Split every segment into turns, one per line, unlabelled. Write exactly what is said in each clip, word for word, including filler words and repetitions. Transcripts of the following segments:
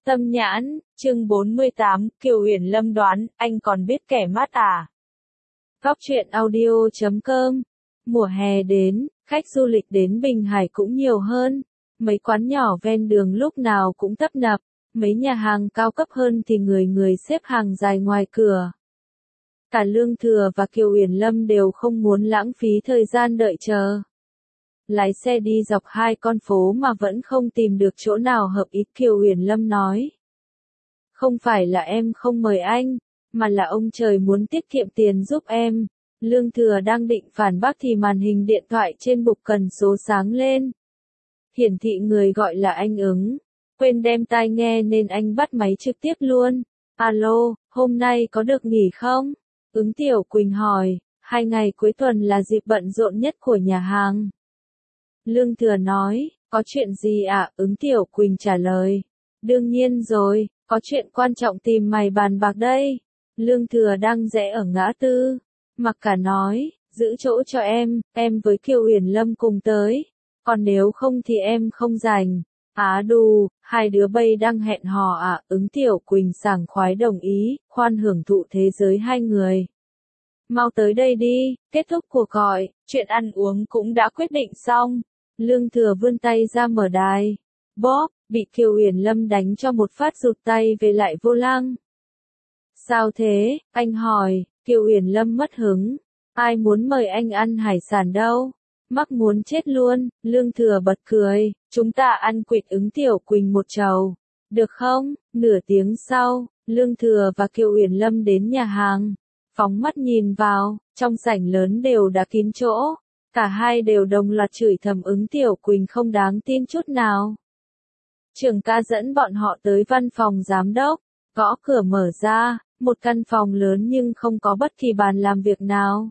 Tâm nhãn, chương bốn mươi tám, Kiều Huyền Lâm đoán, anh còn biết kẻ mát à? Góc truyện audio chấm com. Mùa hè đến, khách du lịch đến Bình Hải cũng nhiều hơn. Mấy quán nhỏ ven đường lúc nào cũng tấp nập, mấy nhà hàng cao cấp hơn thì người người xếp hàng dài ngoài cửa. Cả Lương Thừa và Kiều Huyền Lâm đều không muốn lãng phí thời gian đợi chờ. Lái xe đi dọc hai con phố mà vẫn không tìm được chỗ nào hợp ý. Kiều Huyền Lâm nói. Không phải là em không mời anh, mà là ông trời muốn tiết kiệm tiền giúp em. Lương Thừa đang định phản bác thì màn hình điện thoại trên bục cần số sáng lên. Hiển thị người gọi là anh Ứng. Quên đem tai nghe nên anh bắt máy trực tiếp luôn. Alo, hôm nay có được nghỉ không? Ứng Tiểu Quỳnh hỏi, hai ngày cuối tuần là dịp bận rộn nhất của nhà hàng. Lương Thừa nói, có chuyện gì ạ? À? Ứng Tiểu Quỳnh trả lời. Đương nhiên rồi, có chuyện quan trọng tìm mày bàn bạc đây. Lương Thừa đang rẽ ở ngã tư. Mặc Cả nói, giữ chỗ cho em, em với Kiều Huyền Lâm cùng tới. Còn nếu không thì em không rảnh. Á đù, hai đứa bay đang hẹn hò à? Ứng Tiểu Quỳnh sảng khoái đồng ý, khoan hưởng thụ thế giới hai người. Mau tới đây đi, kết thúc cuộc gọi, chuyện ăn uống cũng đã quyết định xong. Lương Thừa vươn tay ra mở đài. Bóp, bị Kiều Huyền Lâm đánh cho một phát rụt tay về lại vô lăng. Sao thế? Anh hỏi. Kiều Huyền Lâm mất hứng. Ai muốn mời anh ăn hải sản đâu? Mắc muốn chết luôn. Lương Thừa bật cười. Chúng ta ăn quỵt. Ứng Tiểu Quỳnh một chầu. Được không? Nửa tiếng sau, Lương Thừa và Kiều Huyền Lâm đến nhà hàng. Phóng mắt nhìn vào, trong sảnh lớn đều đã kín chỗ. Cả hai đều đồng loạt chửi thầm Ứng Tiểu Quỳnh không đáng tin chút nào. Trường ca dẫn bọn họ tới văn phòng giám đốc, gõ cửa mở ra, một căn phòng lớn nhưng không có bất kỳ bàn làm việc nào.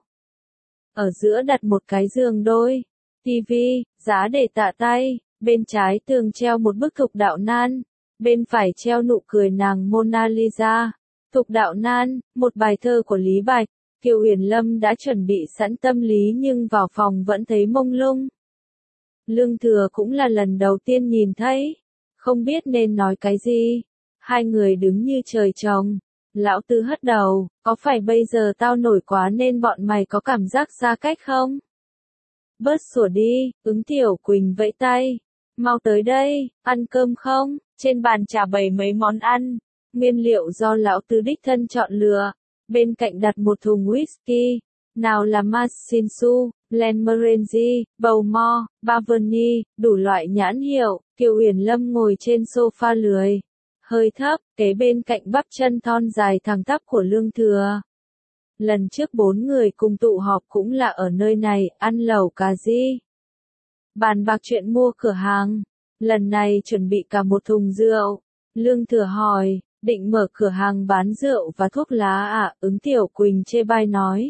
Ở giữa đặt một cái giường đôi, tivi, giá để tạ tay, bên trái tường treo một bức Thục Đạo Nan, bên phải treo nụ cười nàng Mona Lisa. Thục Đạo Nan, một bài thơ của Lý Bạch. Kiều Huyền Lâm đã chuẩn bị sẵn tâm lý nhưng vào phòng vẫn thấy mông lung. Lương Thừa cũng là lần đầu tiên nhìn thấy, không biết nên nói cái gì. Hai người đứng như trời trồng. Lão Tư hất đầu, có phải bây giờ tao nổi quá nên bọn mày có cảm giác xa cách không? Bớt sủa đi, Ứng Tiểu Quỳnh vẫy tay. Mau tới đây, ăn cơm không? Trên bàn trà bày mấy món ăn, nguyên liệu do Lão Tư đích thân chọn lựa. Bên cạnh đặt một thùng whisky, nào là Massinsu, Glenmorangie, Bowmore, Bavani, đủ loại nhãn hiệu. Kiều Huyền Lâm ngồi trên sofa lười, hơi thấp, kế bên cạnh bắp chân thon dài thẳng tắp của Lương Thừa. Lần trước bốn người cùng tụ họp cũng là ở nơi này, ăn lẩu cà ri. Bàn bạc chuyện mua cửa hàng, lần này chuẩn bị cả một thùng rượu. Lương Thừa hỏi, định mở cửa hàng bán rượu và thuốc lá à? Ứng Tiểu Quỳnh chê bai nói.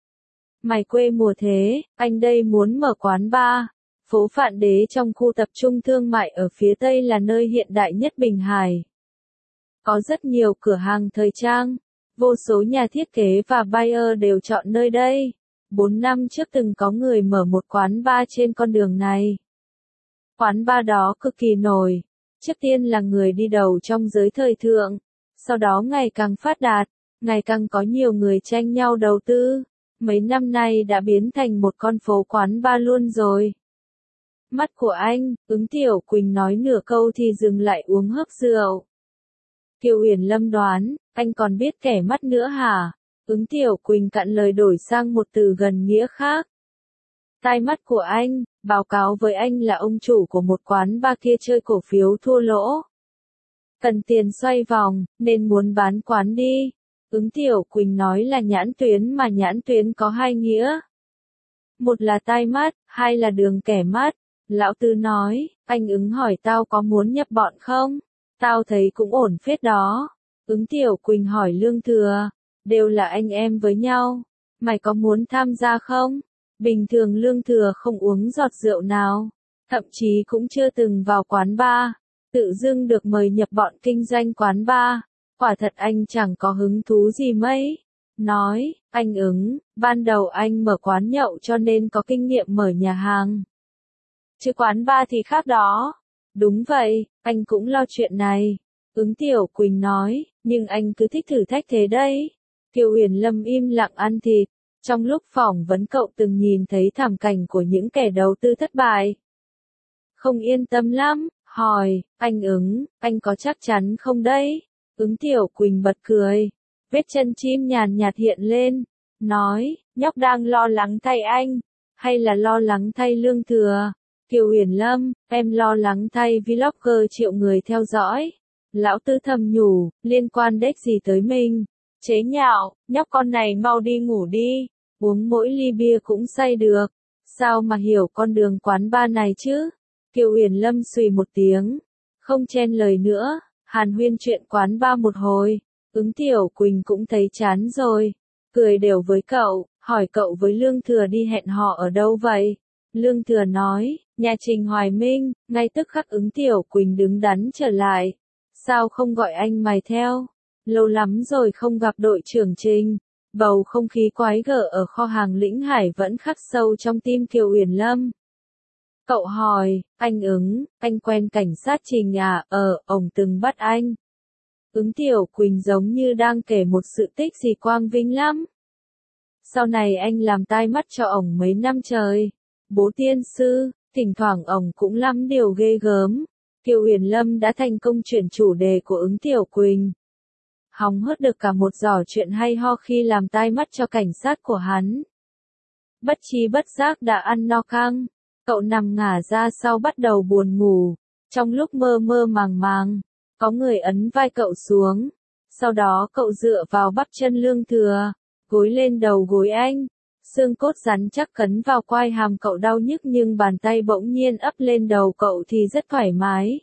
Mày quê mùa thế, anh đây muốn mở quán bar. Phố Phạn Đế trong khu tập trung thương mại ở phía tây là nơi hiện đại nhất Bình Hải. Có rất nhiều cửa hàng thời trang, vô số nhà thiết kế và buyer đều chọn nơi đây. Bốn năm trước từng có người mở một quán bar trên con đường này. Quán bar đó cực kỳ nổi. Trước tiên là người đi đầu trong giới thời thượng, sau đó ngày càng phát đạt, ngày càng có nhiều người tranh nhau đầu tư. Mấy năm nay đã biến thành một con phố quán bar luôn rồi. Mắt của anh, Ứng Tiểu Quỳnh nói nửa câu thì dừng lại uống hớp rượu. Kiều Huyền Lâm đoán, anh còn biết kẻ mắt nữa hả? Ứng Tiểu Quỳnh cạn lời đổi sang một từ gần nghĩa khác. Tai mắt của anh, báo cáo với anh là ông chủ của một quán bar kia chơi cổ phiếu thua lỗ. Cần tiền xoay vòng, nên muốn bán quán đi. Ứng Tiểu Quỳnh nói là nhãn tuyến mà nhãn tuyến có hai nghĩa. Một là tai mắt, hai là đường kẻ mắt. Lão Tư nói, anh Ứng hỏi tao có muốn nhập bọn không? Tao thấy cũng ổn phết đó. Ứng Tiểu Quỳnh hỏi Lương Thừa, đều là anh em với nhau. Mày có muốn tham gia không? Bình thường Lương Thừa không uống giọt rượu nào, thậm chí cũng chưa từng vào quán bar. Tự dưng được mời nhập bọn kinh doanh quán bar, quả thật anh chẳng có hứng thú gì mấy. Nói, anh Ứng, ban đầu anh mở quán nhậu cho nên có kinh nghiệm mở nhà hàng. Chứ quán bar thì khác đó. Đúng vậy, anh cũng lo chuyện này. Ứng Tiểu Quỳnh nói, nhưng anh cứ thích thử thách thế đấy. Kiều Uyển Lâm im lặng ăn thịt. Trong lúc phỏng vấn cậu từng nhìn thấy thảm cảnh của những kẻ đầu tư thất bại. Không yên tâm lắm, hỏi, anh Ứng, anh có chắc chắn không đấy? Ứng Tiểu Quỳnh bật cười. Vết chân chim nhàn nhạt hiện lên. Nói, nhóc đang lo lắng thay anh. Hay là lo lắng thay Lương Thừa? Kiều Uyển Lâm, em lo lắng thay vlogger triệu người theo dõi. Lão Tư thầm nhủ, liên quan đếch gì tới mình. Chế nhạo, nhóc con này mau đi ngủ đi. Uống mỗi ly bia cũng say được. Sao mà hiểu con đường quán bar này chứ? Kiều Uyển Lâm xùy một tiếng. Không chen lời nữa, hàn huyên chuyện quán bar một hồi. Ứng Tiểu Quỳnh cũng thấy chán rồi. Cười đều với cậu, hỏi cậu với Lương Thừa đi hẹn hò ở đâu vậy? Lương Thừa nói, nhà Trình Hoài Minh. Ngay tức khắc Ứng Tiểu Quỳnh đứng đắn trở lại. Sao không gọi anh mày theo? Lâu lắm rồi không gặp đội trưởng Trình. Bầu không khí quái gở ở kho hàng Lĩnh Hải vẫn khắc sâu trong tim Kiều Uyển Lâm. Cậu hỏi, anh Ứng, anh quen cảnh sát Trình à? Ờ, ổng từng bắt anh. Ứng Tiểu Quỳnh giống như đang kể một sự tích gì quang vinh lắm. Sau này anh làm tai mắt cho ổng mấy năm trời. Bố tiên sư, thỉnh thoảng ổng cũng lắm điều ghê gớm. Kiều Uyển Lâm đã thành công chuyển chủ đề của Ứng Tiểu Quỳnh. Hóng hớt được cả một giỏ chuyện hay ho khi làm tai mắt cho cảnh sát của hắn. Bất chi bất giác đã ăn no căng. Cậu nằm ngả ra sau bắt đầu buồn ngủ. Trong lúc mơ mơ màng màng, có người ấn vai cậu xuống. Sau đó cậu dựa vào bắp chân Lương Thừa, gối lên đầu gối anh. Xương cốt rắn chắc cấn vào quai hàm cậu đau nhức nhưng bàn tay bỗng nhiên ấp lên đầu cậu thì rất thoải mái.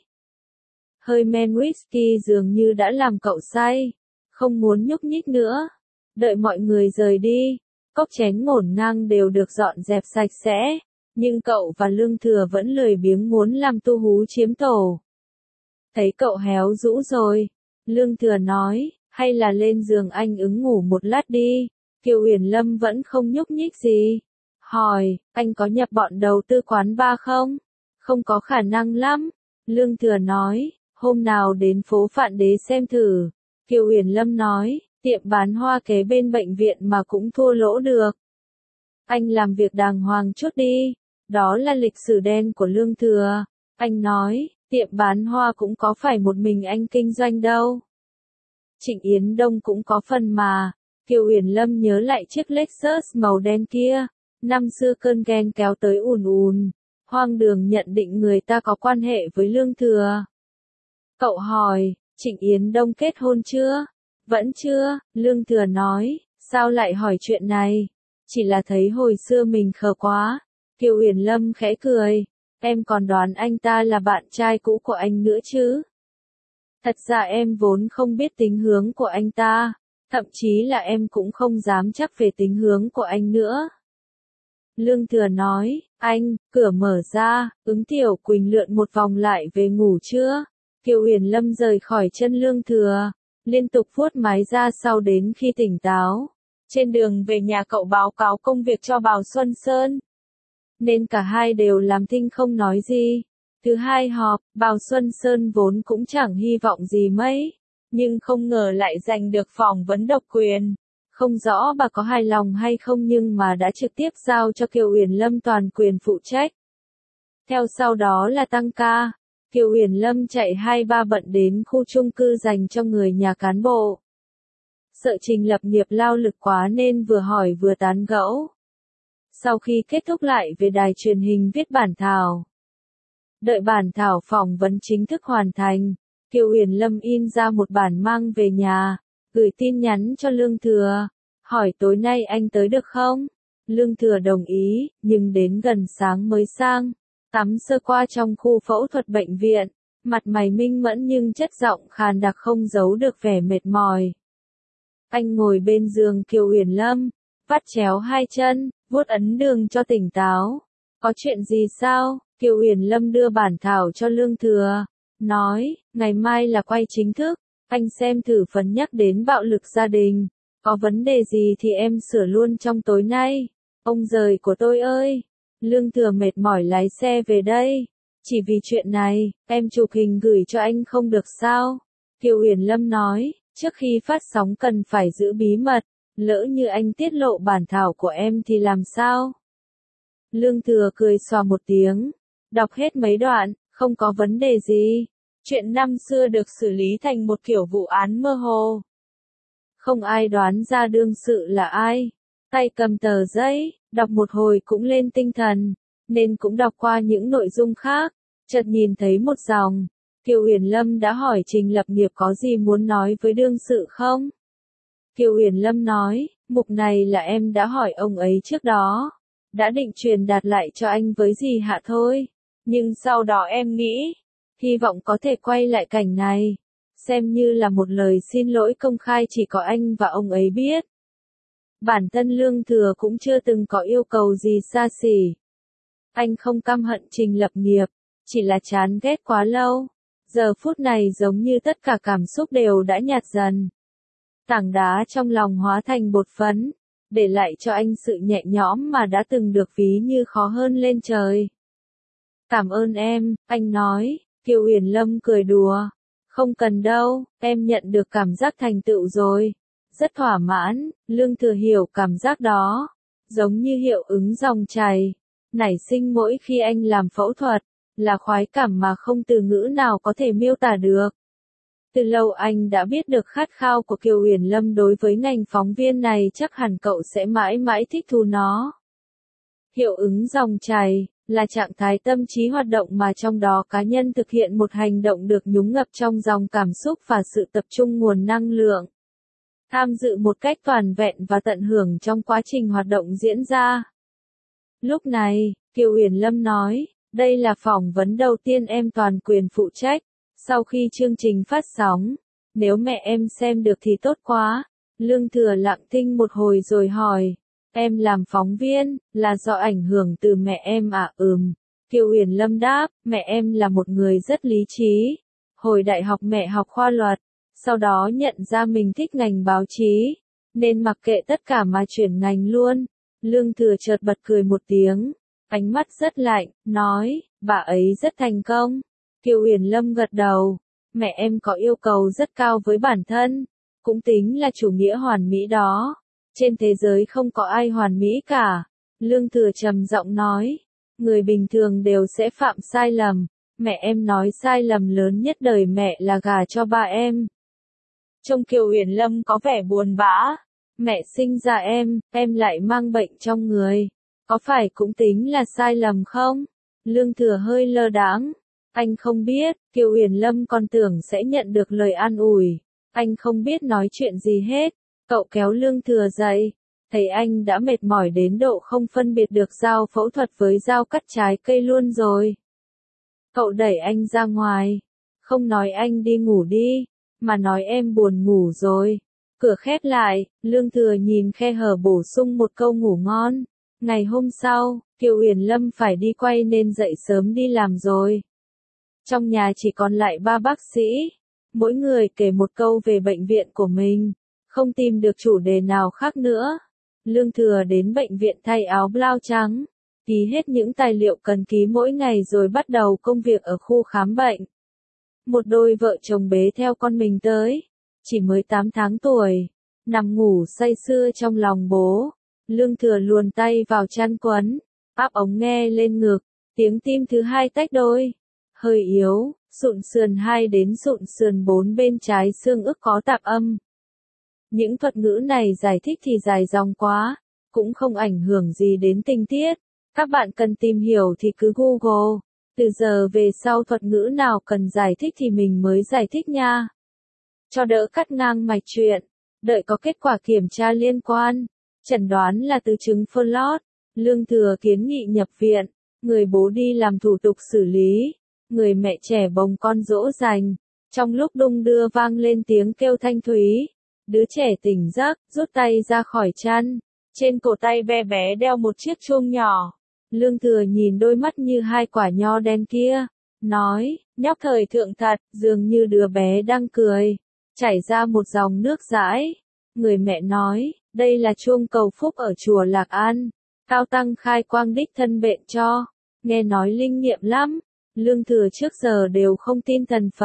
Hơi men whisky dường như đã làm cậu say. Không muốn nhúc nhích nữa. Đợi mọi người rời đi, cốc chén ngổn ngang đều được dọn dẹp sạch sẽ. Nhưng cậu và Lương Thừa vẫn lười biếng muốn làm tu hú chiếm tổ. Thấy cậu héo rũ rồi, Lương Thừa nói, hay là lên giường anh Ứng ngủ một lát đi. Kiều Uyển Lâm vẫn không nhúc nhích gì. Hỏi, anh có nhập bọn đầu tư quán bar không? Không có khả năng lắm. Lương Thừa nói, hôm nào đến phố Phạn Đế xem thử. Kiều Uyển Lâm nói, tiệm bán hoa kế bên bệnh viện mà cũng thua lỗ được. Anh làm việc đàng hoàng chút đi. Đó là lịch sử đen của Lương Thừa. Anh nói, tiệm bán hoa cũng có phải một mình anh kinh doanh đâu. Trịnh Yến Đông cũng có phần mà. Kiều Uyển Lâm nhớ lại chiếc Lexus màu đen kia. Năm xưa cơn ghen kéo tới ùn ùn. Hoang đường nhận định người ta có quan hệ với Lương Thừa. Cậu hỏi, Trịnh Yến Đông kết hôn chưa? Vẫn chưa, Lương Thừa nói, sao lại hỏi chuyện này? Chỉ là thấy hồi xưa mình khờ quá. Kiều Uyển Lâm khẽ cười, em còn đoán anh ta là bạn trai cũ của anh nữa chứ? Thật ra em vốn không biết tính hướng của anh ta, thậm chí là em cũng không dám chắc về tính hướng của anh nữa. Lương Thừa nói, anh, cửa mở ra, Ứng Tiểu Quỳnh lượn một vòng lại về ngủ chưa? Kiều Uyển Lâm rời khỏi chân Lương Thừa, liên tục vuốt mái ra sau đến khi tỉnh táo. Trên đường về nhà cậu báo cáo công việc cho Bào Xuân Sơn. Nên cả hai đều làm thinh không nói gì. Thứ hai họp, Bào Xuân Sơn vốn cũng chẳng hy vọng gì mấy. Nhưng không ngờ lại giành được phỏng vấn độc quyền. Không rõ bà có hài lòng hay không nhưng mà đã trực tiếp giao cho Kiều Uyển Lâm toàn quyền phụ trách. Theo sau đó là tăng ca. Kiều Uyển Lâm chạy hai ba bận đến khu chung cư dành cho người nhà cán bộ. Sợ Trình lập nghiệp lao lực quá nên vừa hỏi vừa tán gẫu. Sau khi kết thúc lại về đài truyền hình viết bản thảo. Đợi bản thảo phỏng vấn chính thức hoàn thành, Kiều Uyển Lâm in ra một bản mang về nhà, gửi tin nhắn cho Lương Thừa, hỏi tối nay anh tới được không? Lương Thừa đồng ý, nhưng đến gần sáng mới sang, tắm sơ qua trong khu phẫu thuật bệnh viện, mặt mày minh mẫn nhưng chất giọng khàn đặc không giấu được vẻ mệt mỏi. Anh ngồi bên giường Kiều Uyển Lâm, vắt chéo hai chân, vuốt ấn đường cho tỉnh táo. Có chuyện gì sao? Kiều Uyển Lâm đưa bản thảo cho Lương Thừa, nói, ngày mai là quay chính thức, anh xem thử phần nhắc đến bạo lực gia đình, có vấn đề gì thì em sửa luôn trong tối nay. Ông giời của tôi ơi! Lương Thừa mệt mỏi lái xe về đây. Chỉ vì chuyện này, em chụp hình gửi cho anh không được sao? Kiều Uyển Lâm nói, trước khi phát sóng cần phải giữ bí mật, lỡ như anh tiết lộ bản thảo của em thì làm sao? Lương Thừa cười xòa một tiếng, đọc hết mấy đoạn, không có vấn đề gì. Chuyện năm xưa được xử lý thành một kiểu vụ án mơ hồ. Không ai đoán ra đương sự là ai. Tay cầm tờ giấy, đọc một hồi cũng lên tinh thần, nên cũng đọc qua những nội dung khác, chợt nhìn thấy một dòng. Kiều Uyển Lâm đã hỏi Trình Lập Nghiệp có gì muốn nói với đương sự không? Kiều Uyển Lâm nói, mục này là em đã hỏi ông ấy trước đó, đã định truyền đạt lại cho anh với gì hạ thôi, nhưng sau đó em nghĩ, hy vọng có thể quay lại cảnh này, xem như là một lời xin lỗi công khai chỉ có anh và ông ấy biết. Bản thân Lương Thừa cũng chưa từng có yêu cầu gì xa xỉ. Anh không căm hận Trình Lập Nghiệp, chỉ là chán ghét quá lâu. Giờ phút này giống như tất cả cảm xúc đều đã nhạt dần. Tảng đá trong lòng hóa thành bột phấn, để lại cho anh sự nhẹ nhõm mà đã từng được ví như khó hơn lên trời. Cảm ơn em, anh nói. Kiều Uyển Lâm cười đùa. Không cần đâu, em nhận được cảm giác thành tựu rồi. Rất thỏa mãn. Lương Thừa hiểu cảm giác đó, giống như hiệu ứng dòng chảy, nảy sinh mỗi khi anh làm phẫu thuật, là khoái cảm mà không từ ngữ nào có thể miêu tả được. Từ lâu anh đã biết được khát khao của Kiều Uyển Lâm đối với ngành phóng viên này, chắc hẳn cậu sẽ mãi mãi thích thú nó. Hiệu ứng dòng chảy là trạng thái tâm trí hoạt động mà trong đó cá nhân thực hiện một hành động được nhúng ngập trong dòng cảm xúc và sự tập trung nguồn năng lượng. Tham dự một cách toàn vẹn và tận hưởng trong quá trình hoạt động diễn ra. Lúc này, Kiều Uyển Lâm nói, đây là phỏng vấn đầu tiên em toàn quyền phụ trách, sau khi chương trình phát sóng. Nếu mẹ em xem được thì tốt quá. Lương Thừa lặng thinh một hồi rồi hỏi, em làm phóng viên, là do ảnh hưởng từ mẹ em à? Ừm. Kiều Uyển Lâm đáp, mẹ em là một người rất lý trí. Hồi đại học mẹ học khoa luật, sau đó nhận ra mình thích ngành báo chí, nên mặc kệ tất cả mà chuyển ngành luôn. Lương Thừa chợt bật cười một tiếng, ánh mắt rất lạnh, nói, bà ấy rất thành công. Kiều Uyển Lâm gật đầu, mẹ em có yêu cầu rất cao với bản thân, cũng tính là chủ nghĩa hoàn mỹ đó. Trên thế giới không có ai hoàn mỹ cả. Lương Thừa trầm giọng nói, người bình thường đều sẽ phạm sai lầm. Mẹ em nói sai lầm lớn nhất đời mẹ là gả cho ba em. Trông Kiều Uyển Lâm có vẻ buồn bã. Mẹ sinh ra em, em lại mang bệnh trong người. Có phải cũng tính là sai lầm không? Lương Thừa hơi lơ đãng. Anh không biết. Kiều Uyển Lâm còn tưởng sẽ nhận được lời an ủi. Anh không biết nói chuyện gì hết. Cậu kéo Lương Thừa dậy. Thấy anh đã mệt mỏi đến độ không phân biệt được dao phẫu thuật với dao cắt trái cây luôn rồi. Cậu đẩy anh ra ngoài. Không nói anh đi ngủ đi, mà nói em buồn ngủ rồi. Cửa khép lại, Lương Thừa nhìn khe hở bổ sung một câu ngủ ngon. Ngày hôm sau, Kiều Uyển Lâm phải đi quay nên dậy sớm đi làm rồi. Trong nhà chỉ còn lại ba bác sĩ. Mỗi người kể một câu về bệnh viện của mình. Không tìm được chủ đề nào khác nữa. Lương Thừa đến bệnh viện thay áo blau trắng, ký hết những tài liệu cần ký mỗi ngày rồi bắt đầu công việc ở khu khám bệnh. Một đôi vợ chồng bế theo con mình tới, chỉ mới tám tháng tuổi, nằm ngủ say sưa trong lòng bố. Lương Thừa luồn tay vào chăn quấn, áp ống nghe lên ngực, tiếng tim thứ hai tách đôi, hơi yếu, sụn sườn hai đến sụn sườn bốn bên trái xương ức có tạp âm. Những thuật ngữ này giải thích thì dài dòng quá, cũng không ảnh hưởng gì đến tình tiết. Các bạn cần tìm hiểu thì cứ Google. Từ giờ về sau thuật ngữ nào cần giải thích thì mình mới giải thích nha. Cho đỡ cắt ngang mạch chuyện. Đợi có kết quả kiểm tra liên quan. Chẩn đoán là tứ chứng Fallot. Lương Thừa kiến nghị nhập viện. Người bố đi làm thủ tục xử lý. Người mẹ trẻ bồng con dỗ dành. Trong lúc đung đưa vang lên tiếng kêu thanh thúy. Đứa trẻ tỉnh giấc, rút tay ra khỏi chăn. Trên cổ tay bé bé đeo một chiếc chuông nhỏ. Lương Thừa nhìn đôi mắt như hai quả nho đen kia, nói, nhóc thời thượng thật, dường như đứa bé đang cười. Chảy ra một dòng nước dãi. Người mẹ nói, đây là chuông cầu phúc ở chùa Lạc An. Cao tăng khai quang đích thân bệnh cho. Nghe nói linh nghiệm lắm. Lương Thừa trước giờ đều không tin thần Phật,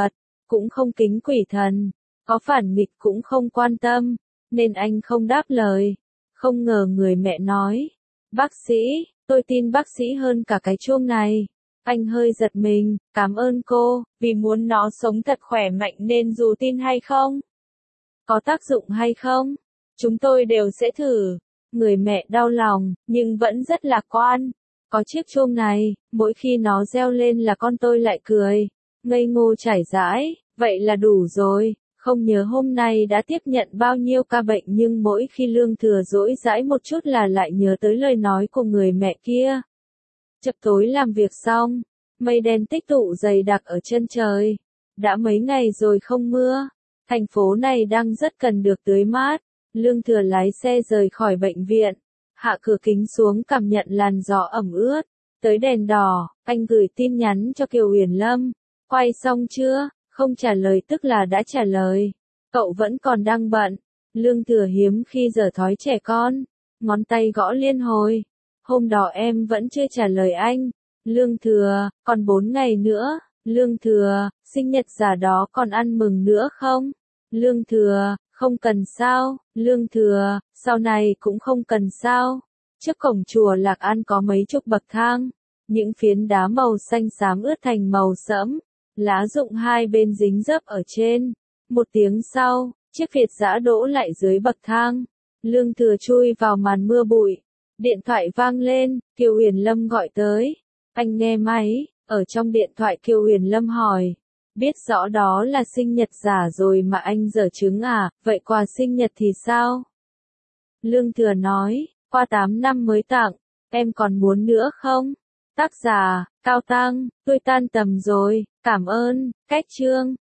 cũng không kính quỷ thần, có phản nghịch cũng không quan tâm, nên anh không đáp lời. Không ngờ người mẹ nói, bác sĩ, tôi tin bác sĩ hơn cả cái chuông này. Anh hơi giật mình, cảm ơn cô, vì muốn nó sống thật khỏe mạnh nên dù tin hay không, có tác dụng hay không, chúng tôi đều sẽ thử. Người mẹ đau lòng, nhưng vẫn rất lạc quan. Có chiếc chuông này, mỗi khi nó reo lên là con tôi lại cười. Ngây ngô trải dãi, vậy là đủ rồi. Không nhớ hôm nay đã tiếp nhận bao nhiêu ca bệnh nhưng mỗi khi Lương Thừa dỗi dãi một chút là lại nhớ tới lời nói của người mẹ kia. Chập tối làm việc xong, mây đen tích tụ dày đặc ở chân trời. Đã mấy ngày rồi không mưa, thành phố này đang rất cần được tưới mát. Lương Thừa lái xe rời khỏi bệnh viện, hạ cửa kính xuống cảm nhận làn gió ẩm ướt. Tới đèn đỏ, anh gửi tin nhắn cho Kiều Uyển Lâm. Quay xong chưa? Không trả lời tức là đã trả lời. Cậu vẫn còn đang bận. Lương Thừa hiếm khi giở thói trẻ con. Ngón tay gõ liên hồi. Hôm đó em vẫn chưa trả lời anh. Lương Thừa, còn bốn ngày nữa. Lương Thừa, sinh nhật giả đó còn ăn mừng nữa không? Lương Thừa, không cần sao. Lương Thừa, sau này cũng không cần sao. Trước cổng chùa Lạc An có mấy chục bậc thang. Những phiến đá màu xanh xám ướt thành màu sẫm. Lá rụng hai bên dính dấp ở trên. Một tiếng sau, chiếc Việt giã đỗ lại dưới bậc thang. Lương Thừa chui vào màn mưa bụi. Điện thoại vang lên, Kiều Uyển Lâm gọi tới. Anh nghe máy, ở trong điện thoại Kiều Uyển Lâm hỏi. Biết rõ đó là sinh nhật giả rồi mà anh giở trứng à, vậy quà sinh nhật thì sao? Lương Thừa nói, qua tám năm mới tặng, em còn muốn nữa không? Tác giả, Cao Tăng, tôi tan tầm rồi, cảm ơn, cách chương.